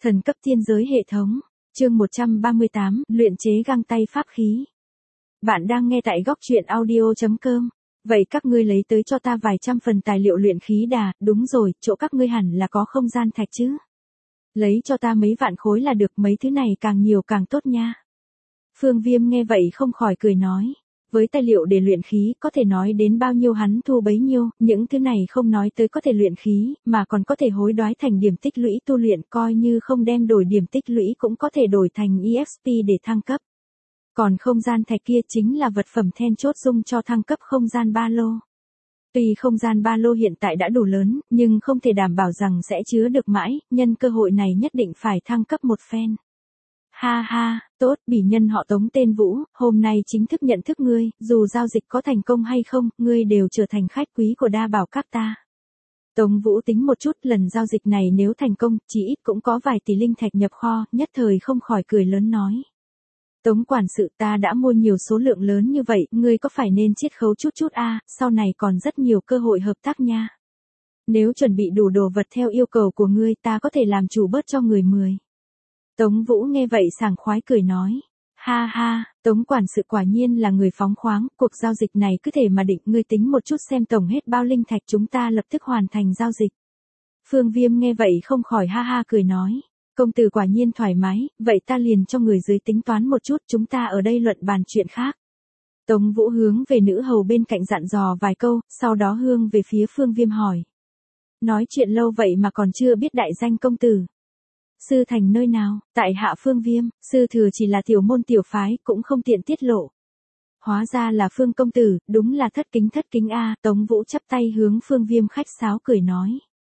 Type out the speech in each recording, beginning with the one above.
Thần cấp thiên giới hệ thống. Chương 138, luyện chế găng tay pháp khí. Bạn đang nghe tại góc truyện audio.com. Vậy các ngươi lấy tới cho ta vài trăm phần tài liệu luyện khí đà, đúng rồi, chỗ các ngươi hẳn là có không gian thạch chứ. Lấy cho ta mấy vạn khối là được, mấy thứ này càng nhiều càng tốt nha. Phương Viêm nghe vậy không khỏi cười nói. Với tài liệu để luyện khí, có thể nói đến bao nhiêu hắn thu bấy nhiêu, những thứ này không nói tới có thể luyện khí, mà còn có thể hối đoái thành điểm tích lũy tu luyện, coi như không đem đổi điểm tích lũy cũng có thể đổi thành EXP để thăng cấp. Còn không gian thạch kia chính là vật phẩm then chốt dùng cho thăng cấp không gian ba lô. Tuy không gian ba lô hiện tại đã đủ lớn, nhưng không thể đảm bảo rằng sẽ chứa được mãi, nhân cơ hội này nhất định phải thăng cấp một phen. Ha ha, tốt, bỉ nhân họ Tống tên Vũ, hôm nay chính thức nhận thức ngươi, dù giao dịch có thành công hay không, ngươi đều trở thành khách quý của đa bảo các ta. Tống Vũ tính một chút, lần giao dịch này nếu thành công, chỉ ít cũng có vài tỷ linh thạch nhập kho, nhất thời không khỏi cười lớn nói. Tống quản sự, ta đã mua nhiều số lượng lớn như vậy, ngươi có phải nên chiết khấu chút chút sau này còn rất nhiều cơ hội hợp tác nha. Nếu chuẩn bị đủ đồ vật theo yêu cầu của ngươi, ta có thể làm chủ bớt cho người 10. Tống Vũ nghe vậy sảng khoái cười nói. Ha ha, Tống quản sự quả nhiên là người phóng khoáng, cuộc giao dịch này cứ thể mà định, ngươi tính một chút xem tổng hết bao linh thạch, chúng ta lập tức hoàn thành giao dịch. Phương Viêm nghe vậy không khỏi ha ha cười nói. Công tử quả nhiên thoải mái, vậy ta liền cho người dưới tính toán một chút, chúng ta ở đây luận bàn chuyện khác. Tống Vũ hướng về nữ hầu bên cạnh dặn dò vài câu, sau đó hướng về phía Phương Viêm hỏi. Nói chuyện lâu vậy mà còn chưa biết đại danh công tử. Sư thành nơi nào? Tại hạ Phương Viêm, sư thừa chỉ là tiểu môn tiểu phái, cũng không tiện tiết lộ. Hóa ra là Phương công tử, đúng là thất kính Tống Vũ chắp tay hướng Phương Viêm khách sáo cười nói.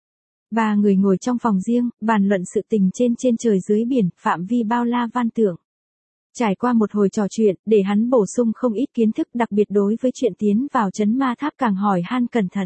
Ba người ngồi trong phòng riêng, bàn luận sự tình trên trời dưới biển, phạm vi bao la van tưởng. Trải qua một hồi trò chuyện, để hắn bổ sung không ít kiến thức, đặc biệt đối với chuyện tiến vào trấn ma tháp càng hỏi han cẩn thận.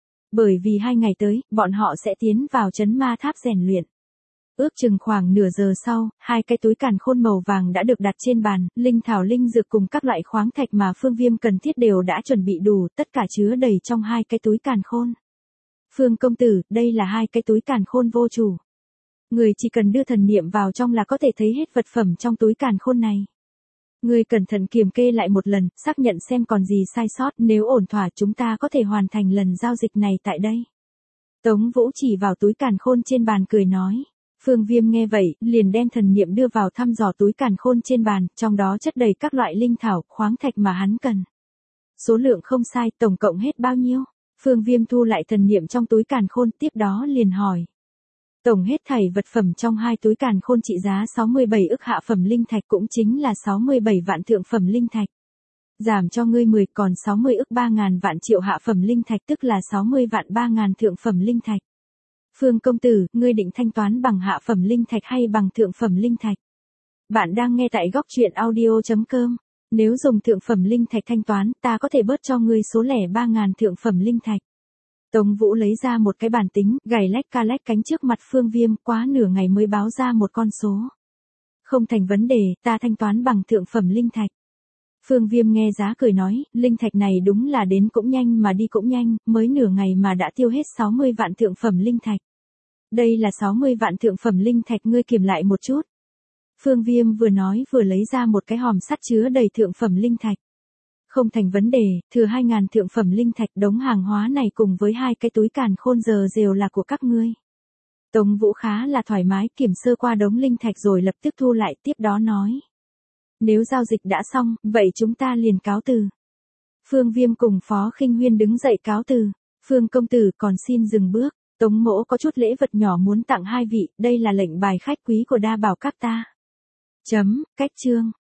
Bởi vì 2 ngày tới, bọn họ sẽ tiến vào trấn ma tháp rèn luyện. Ước chừng khoảng nửa giờ sau, 2 cái túi càn khôn màu vàng đã được đặt trên bàn, linh thảo linh dược cùng các loại khoáng thạch mà Phương Viêm cần thiết đều đã chuẩn bị đủ, tất cả chứa đầy trong 2 cái túi càn khôn. Phương công tử, đây là 2 cái túi càn khôn vô chủ. Người chỉ cần đưa thần niệm vào trong là có thể thấy hết vật phẩm trong túi càn khôn này. Người cẩn thận kiểm kê lại một lần, xác nhận xem còn gì sai sót, nếu ổn thỏa chúng ta có thể hoàn thành lần giao dịch này tại đây. Tống Vũ chỉ vào túi càn khôn trên bàn cười nói. Phương Viêm nghe vậy, liền đem thần niệm đưa vào thăm dò túi càn khôn trên bàn, trong đó chất đầy các loại linh thảo, khoáng thạch mà hắn cần. Số lượng không sai, tổng cộng hết bao nhiêu? Phương Viêm thu lại thần niệm trong túi càn khôn, tiếp đó liền hỏi. Tổng hết thảy vật phẩm trong 2 túi càn khôn trị giá 67 ức hạ phẩm linh thạch, cũng chính là 67 vạn thượng phẩm linh thạch. Giảm cho ngươi 10, còn 60 ức 3.000 vạn triệu hạ phẩm linh thạch, tức là 60 vạn 3.000 thượng phẩm linh thạch. Phương công tử, ngươi định thanh toán bằng hạ phẩm linh thạch hay bằng thượng phẩm linh thạch? Bạn đang nghe tại góc truyện audio.com. Nếu dùng thượng phẩm linh thạch thanh toán, ta có thể bớt cho ngươi số lẻ 3.000 thượng phẩm linh thạch. Tống Vũ lấy ra một cái bàn tính, gảy lách ca lách cánh trước mặt Phương Viêm, quá nửa ngày mới báo ra một con số. Không thành vấn đề, ta thanh toán bằng thượng phẩm linh thạch. Phương Viêm nghe giá cười nói, linh thạch này đúng là đến cũng nhanh mà đi cũng nhanh, mới nửa ngày mà đã tiêu hết 60 vạn thượng phẩm linh thạch. Đây là 60 vạn thượng phẩm linh thạch, ngươi kiểm lại một chút. Phương Viêm vừa nói vừa lấy ra một cái hòm sắt chứa đầy thượng phẩm linh thạch. Không thành vấn đề, thừa 2.000 thượng phẩm linh thạch, đống hàng hóa này cùng với 2 cái túi càn khôn giờ đều là của các ngươi. Tống Vũ khá là thoải mái, kiểm sơ qua đống linh thạch rồi lập tức thu lại, tiếp đó nói. Nếu giao dịch đã xong, vậy chúng ta liền cáo từ. Phương Viêm cùng Phó Khinh Huyên đứng dậy cáo từ. Phương công tử còn xin dừng bước. Tống mỗ có chút lễ vật nhỏ muốn tặng 2 vị, đây là lệnh bài khách quý của đa bảo các ta. Cách chương.